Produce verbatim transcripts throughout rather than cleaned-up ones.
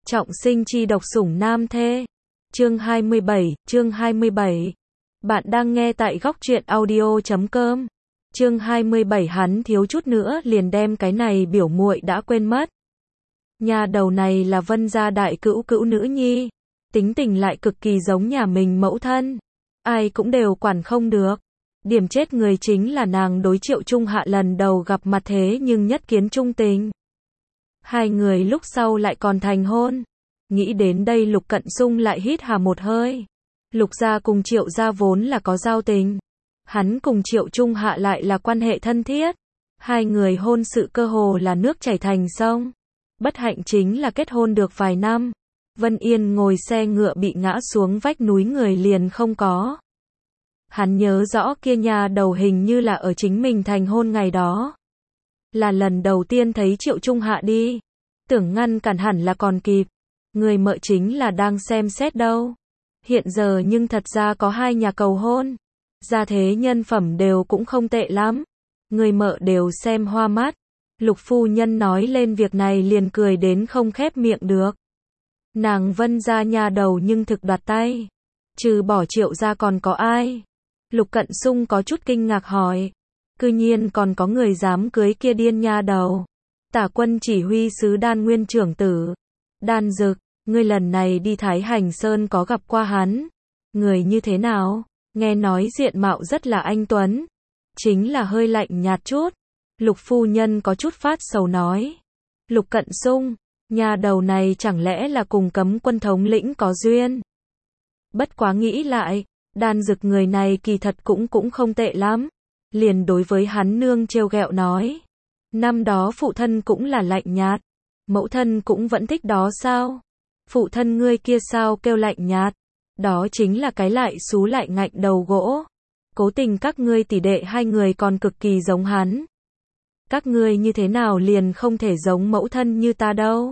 Trọng sinh chi độc sủng nam thê. Chương hai mươi bảy, chương hai mươi bảy. Bạn đang nghe tại góc truyện audio chấm com. Chương hai mươi bảy hắn thiếu chút nữa liền đem cái này biểu muội đã quên mất. Nhà đầu này là Vân gia đại cữu cữu nữ nhi, tính tình lại cực kỳ giống nhà mình mẫu thân, ai cũng đều quản không được. Điểm chết người chính là nàng đối Triệu Trung Hạ lần đầu gặp mặt thế nhưng nhất kiến trung tình. Hai người lúc sau lại còn thành hôn. Nghĩ đến đây Lục Cận Sung lại hít hà một hơi. Lục gia cùng Triệu gia vốn là có giao tình. Hắn cùng Triệu Trung Hạ lại là quan hệ thân thiết. Hai người hôn sự cơ hồ là nước chảy thành sông. Bất hạnh chính là kết hôn được vài năm, Vân Yên ngồi xe ngựa bị ngã xuống vách núi người liền không có. Hắn nhớ rõ kia nhà đầu hình như là ở chính mình thành hôn ngày đó. Là lần đầu tiên thấy Triệu Trung Hạ đi. Tưởng ngăn cản hẳn là còn kịp. Người mợ chính là đang xem xét đâu. Hiện giờ nhưng thật ra có hai nhà cầu hôn. Gia thế nhân phẩm đều cũng không tệ lắm. Người mợ đều xem hoa mắt. Lục phu nhân nói lên việc này liền cười đến không khép miệng được. Nàng Vân gia nhà đầu nhưng thực đoạt tay. Trừ bỏ Triệu gia còn có ai? Lục Cận Sung có chút kinh ngạc hỏi. Cư nhiên còn có người dám cưới kia điên nha đầu. Tả quân chỉ huy sứ Đan Nguyên trưởng tử. Đan Dực, ngươi lần này đi Thái Hành Sơn có gặp qua hắn. Người như thế nào? Nghe nói diện mạo rất là anh tuấn. Chính là hơi lạnh nhạt chút. Lục phu nhân có chút phát sầu nói. Lục Cận Sung, nhà đầu này chẳng lẽ là cùng Cấm Quân thống lĩnh có duyên? Bất quá nghĩ lại, Đan Dực người này kỳ thật cũng cũng không tệ lắm. Liền đối với hắn nương trêu ghẹo nói. Năm đó phụ thân cũng là lạnh nhạt. Mẫu thân cũng vẫn thích đó sao? Phụ thân ngươi kia sao kêu lạnh nhạt? Đó chính là cái lại xú lại ngạnh đầu gỗ. Cố tình các ngươi tỷ đệ hai người còn cực kỳ giống hắn. Các ngươi như thế nào liền không thể giống mẫu thân như ta đâu?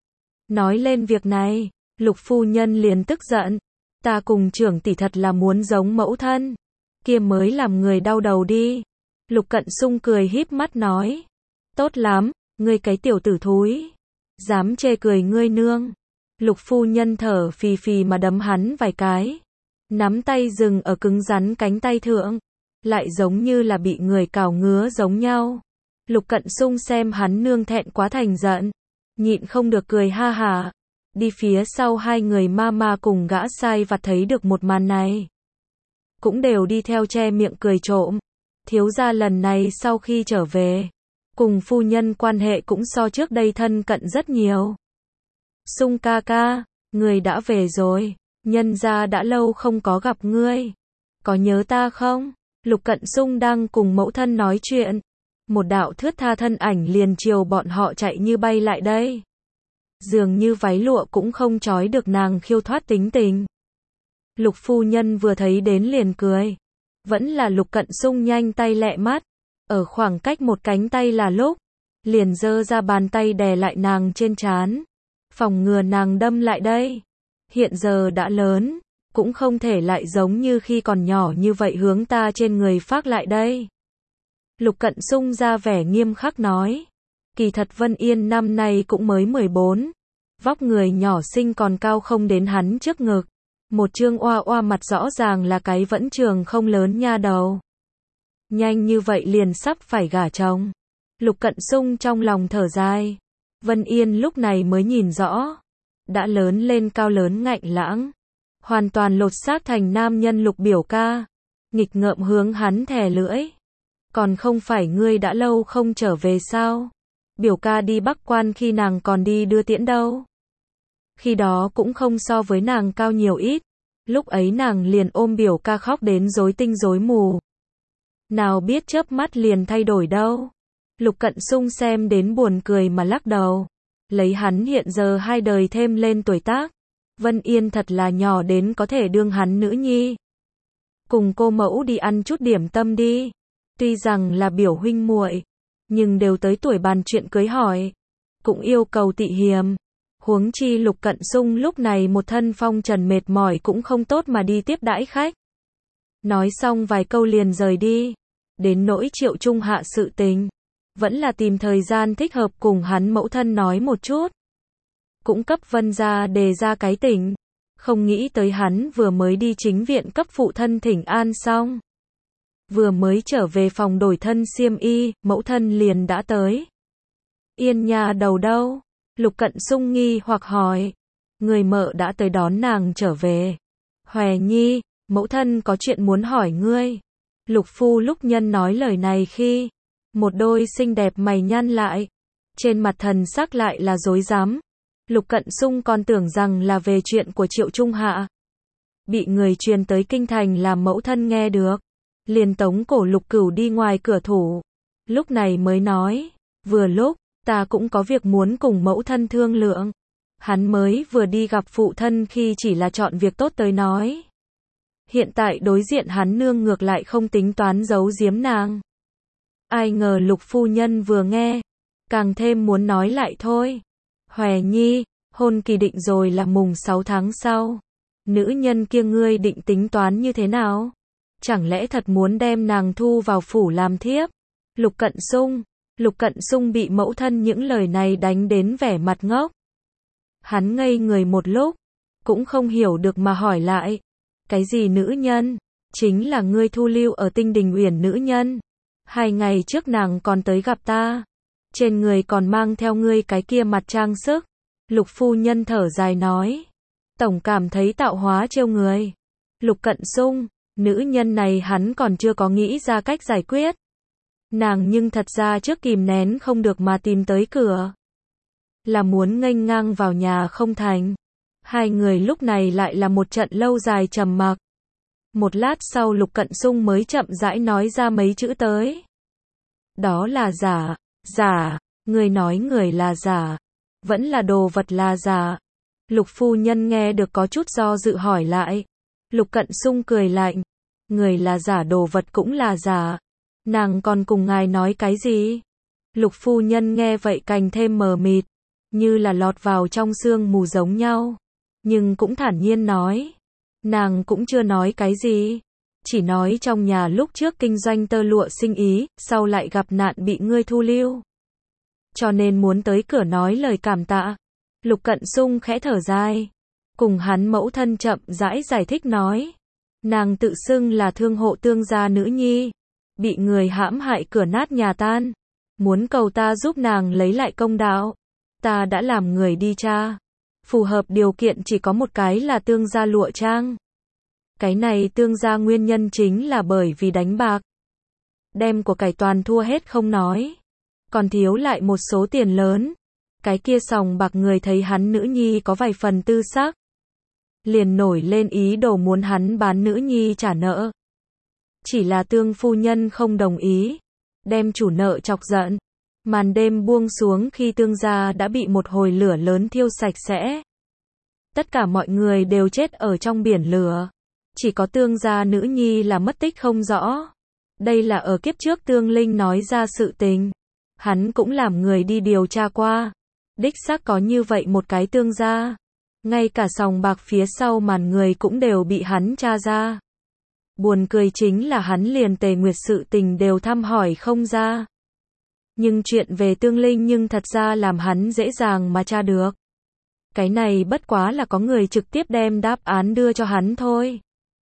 Nói lên việc này, Lục phu nhân liền tức giận. Ta cùng trưởng tỷ thật là muốn giống mẫu thân. Kia mới làm người đau đầu đi. Lục Cận Sung cười híp mắt nói. Tốt lắm, ngươi cái tiểu tử thúi. Dám chê cười ngươi nương. Lục phu nhân thở phì phì mà đấm hắn vài cái. Nắm tay dừng ở cứng rắn cánh tay thượng. Lại giống như là bị người cào ngứa giống nhau. Lục Cận Sung xem hắn nương thẹn quá thành giận. Nhịn không được cười ha hả. Đi phía sau hai người ma ma cùng gã sai vặt thấy được một màn này. Cũng đều đi theo che miệng cười trộm. Thiếu gia lần này sau khi trở về. Cùng phu nhân quan hệ cũng so trước đây thân cận rất nhiều. Sung ca ca, người đã về rồi. Nhân gia đã lâu không có gặp ngươi. Có nhớ ta không? Lục Cận Sung đang cùng mẫu thân nói chuyện. Một đạo thướt tha thân ảnh liền chiều bọn họ chạy như bay lại đây. Dường như váy lụa cũng không trói được nàng khiêu thoát tính tình. Lục phu nhân vừa thấy đến liền cười. Vẫn là Lục Cận Sung nhanh tay lẹ mắt. Ở khoảng cách một cánh tay là lúc. Liền giơ ra bàn tay đè lại nàng trên trán. Phòng ngừa nàng đâm lại đây. Hiện giờ đã lớn. Cũng không thể lại giống như khi còn nhỏ như vậy hướng ta trên người phác lại đây. Lục Cận Sung ra vẻ nghiêm khắc nói. Kỳ thật Vân Yên năm nay cũng mới mười bốn. Vóc người nhỏ xinh còn cao không đến hắn trước ngực. Một trương oa oa mặt rõ ràng là cái vẫn trường không lớn nha đầu. Nhanh như vậy liền sắp phải gả chồng. Lục Cận Sung trong lòng thở dài. Vân Yên lúc này mới nhìn rõ. Đã lớn lên cao lớn ngạnh lãng. Hoàn toàn lột xác thành nam nhân Lục biểu ca. Nghịch ngợm hướng hắn thè lưỡi. Còn không phải ngươi đã lâu không trở về sao? Biểu ca đi Bắc Quan khi nàng còn đi đưa tiễn đâu. Khi đó cũng không so với nàng cao nhiều ít. Lúc ấy nàng liền ôm biểu ca khóc đến rối tinh rối mù. Nào biết chớp mắt liền thay đổi đâu. Lục Cận Sung xem đến buồn cười mà lắc đầu. Lấy hắn hiện giờ hai đời thêm lên tuổi tác. Vân Yên thật là nhỏ đến có thể đương hắn nữ nhi. Cùng cô mẫu đi ăn chút điểm tâm đi. Tuy rằng là biểu huynh muội, nhưng đều tới tuổi bàn chuyện cưới hỏi. Cũng yêu cầu tị hiềm. Huống chi Lục Cận Sung lúc này một thân phong trần mệt mỏi cũng không tốt mà đi tiếp đãi khách. Nói xong vài câu liền rời đi. Đến nỗi Triệu Trung Hạ sự tình. Vẫn là tìm thời gian thích hợp cùng hắn mẫu thân nói một chút. cũng cấp Vân gia đề ra cái tỉnh. Không nghĩ tới hắn vừa mới đi chính viện cấp phụ thân thỉnh an xong. Vừa mới trở về phòng đổi thân xiêm y, mẫu thân liền đã tới. Yên nhà đầu đâu? Lục Cận Sung nghi hoặc hỏi. Người mợ đã tới đón nàng trở về. Hòe nhi, mẫu thân có chuyện muốn hỏi ngươi. Lục phu lúc nhân nói lời này khi, một đôi xinh đẹp mày nhăn lại. Trên mặt thần sắc lại là dối rắm. Lục Cận Sung còn tưởng rằng là về chuyện của Triệu Trung Hạ. Bị người truyền tới kinh thành làm mẫu thân nghe được. Liền tống cổ Lục Cửu đi ngoài cửa thủ. Lúc này mới nói, vừa lúc, ta cũng có việc muốn cùng mẫu thân thương lượng. Hắn mới vừa đi gặp phụ thân khi chỉ là chọn việc tốt tới nói. Hiện tại đối diện hắn nương ngược lại không tính toán giấu giếm nàng. Ai ngờ Lục phu nhân vừa nghe, càng thêm muốn nói lại thôi. Hòe nhi, hôn kỳ định rồi là mùng sáu tháng sau. Nữ nhân kia ngươi định tính toán như thế nào? Chẳng lẽ thật muốn đem nàng thu vào phủ làm thiếp? Lục Cận Sung, Lục Cận Sung bị mẫu thân những lời này đánh đến vẻ mặt ngốc. Hắn ngây người một lúc, cũng không hiểu được mà hỏi lại. Cái gì nữ nhân? Chính là ngươi thu lưu ở Tinh Đình Uyển nữ nhân. Hai ngày trước nàng còn tới gặp ta. Trên người còn mang theo ngươi cái kia mặt trang sức. Lục phu nhân thở dài nói. Tổng cảm thấy tạo hóa trêu người. Lục Cận Sung, nữ nhân này hắn còn chưa có nghĩ ra cách giải quyết. Nàng nhưng thật ra trước kìm nén không được mà tìm tới cửa. Là muốn nghênh ngang vào nhà không thành. Hai người lúc này lại là một trận lâu dài trầm mặc. Một lát sau Lục Cận Sung mới chậm rãi nói ra mấy chữ tới. Đó là giả, giả, người nói người là giả, vẫn là đồ vật là giả. Lục phu nhân nghe được có chút do dự hỏi lại. Lục Cận Sung cười lạnh, người là giả đồ vật cũng là giả. Nàng còn cùng ngài nói cái gì? Lục phu nhân nghe vậy càng thêm mờ mịt, như là lọt vào trong sương mù giống nhau. Nhưng cũng thản nhiên nói. Nàng cũng chưa nói cái gì. Chỉ nói trong nhà lúc trước kinh doanh tơ lụa sinh ý, sau lại gặp nạn bị ngươi thu lưu. Cho nên muốn tới cửa nói lời cảm tạ. Lục Cận Sung khẽ thở dài. Cùng hắn mẫu thân chậm rãi giải thích nói. Nàng tự xưng là thương hộ tương gia nữ nhi. Bị người hãm hại cửa nát nhà tan. Muốn cầu ta giúp nàng lấy lại công đạo. Ta đã làm người đi tra. Phù hợp điều kiện chỉ có một cái là tương gia lụa trang. Cái này tương gia nguyên nhân chính là bởi vì đánh bạc. Đem của cải toàn thua hết không nói. Còn thiếu lại một số tiền lớn. Cái kia sòng bạc người thấy hắn nữ nhi có vài phần tư sắc. Liền nổi lên ý đồ muốn hắn bán nữ nhi trả nợ. Chỉ là tương phu nhân không đồng ý. Đem chủ nợ chọc giận. Màn đêm buông xuống khi tương gia đã bị một hồi lửa lớn thiêu sạch sẽ. Tất cả mọi người đều chết ở trong biển lửa. Chỉ có tương gia nữ nhi là mất tích không rõ. Đây là ở kiếp trước Tương Linh nói ra sự tình. Hắn cũng làm người đi điều tra qua. Đích xác có như vậy một cái tương gia. Ngay cả sòng bạc phía sau màn người cũng đều bị hắn tra ra. Buồn cười chính là hắn liền Tề Nguyệt sự tình đều thăm hỏi không ra. Nhưng chuyện về Tương Linh nhưng thật ra làm hắn dễ dàng mà tra được. Cái này bất quá là có người trực tiếp đem đáp án đưa cho hắn thôi.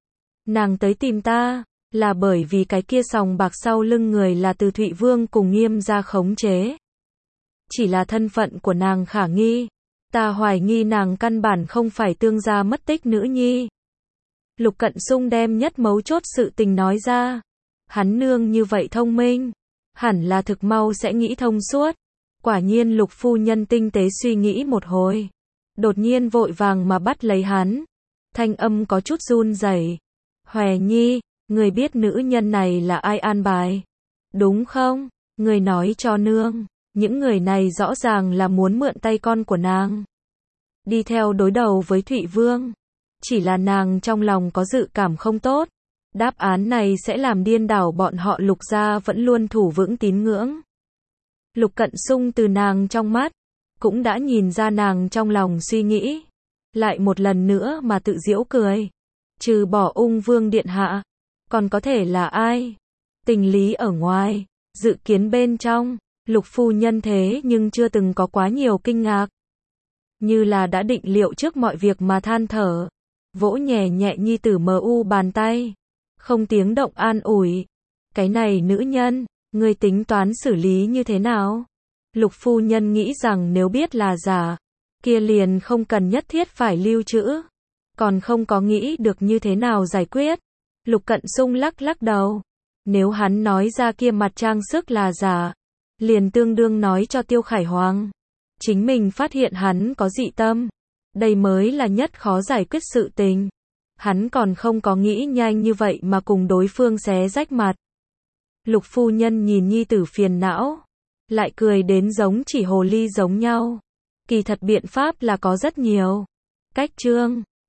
Nàng tới tìm ta, là bởi vì cái kia sòng bạc sau lưng người là từ Thụy Vương cùng Nghiêm gia khống chế. Chỉ là thân phận của nàng khả nghi. Ta hoài nghi nàng căn bản không phải tương gia mất tích nữ nhi. Lục Cận Sung đem nhất mấu chốt sự tình nói ra. Hắn nương như vậy thông minh. Hẳn là thực mau sẽ nghĩ thông suốt. Quả nhiên Lục phu nhân tinh tế suy nghĩ một hồi. Đột nhiên vội vàng mà bắt lấy hắn. Thanh âm có chút run rẩy. Hòe nhi, người biết nữ nhân này là ai an bài? Đúng không? Người nói cho nương. Những người này rõ ràng là muốn mượn tay con của nàng. Đi theo đối đầu với Thụy Vương. Chỉ là nàng trong lòng có dự cảm không tốt. Đáp án này sẽ làm điên đảo bọn họ Lục gia vẫn luôn thủ vững tín ngưỡng. Lục Cận Sung từ nàng trong mắt, cũng đã nhìn ra nàng trong lòng suy nghĩ. Lại một lần nữa mà tự giễu cười. Trừ bỏ Ung Vương điện hạ, còn có thể là ai? Tình lý ở ngoài, dự kiến bên trong, Lục phu nhân thế nhưng chưa từng có quá nhiều kinh ngạc. như là đã định liệu trước mọi việc mà than thở, vỗ nhẹ nhẹ nhi tử mờ u bàn tay, không tiếng động an ủi. Cái này nữ nhân, ngươi tính toán xử lý như thế nào? Lục phu nhân nghĩ rằng nếu biết là giả, kia liền không cần nhất thiết phải lưu trữ, còn không có nghĩ được như thế nào giải quyết. Lục Cận Sung lắc lắc đầu, nếu hắn nói ra kia mặt trang sức là giả, liền tương đương nói cho Tiêu Khải Hoàng, chính mình phát hiện hắn có dị tâm, đây mới là nhất khó giải quyết sự tình. Hắn còn không có nghĩ nhanh như vậy mà cùng đối phương xé rách mặt. Lục phu nhân nhìn nhi tử phiền não, lại cười đến giống chỉ hồ ly giống nhau. Kỳ thật biện pháp là có rất nhiều. Cách chương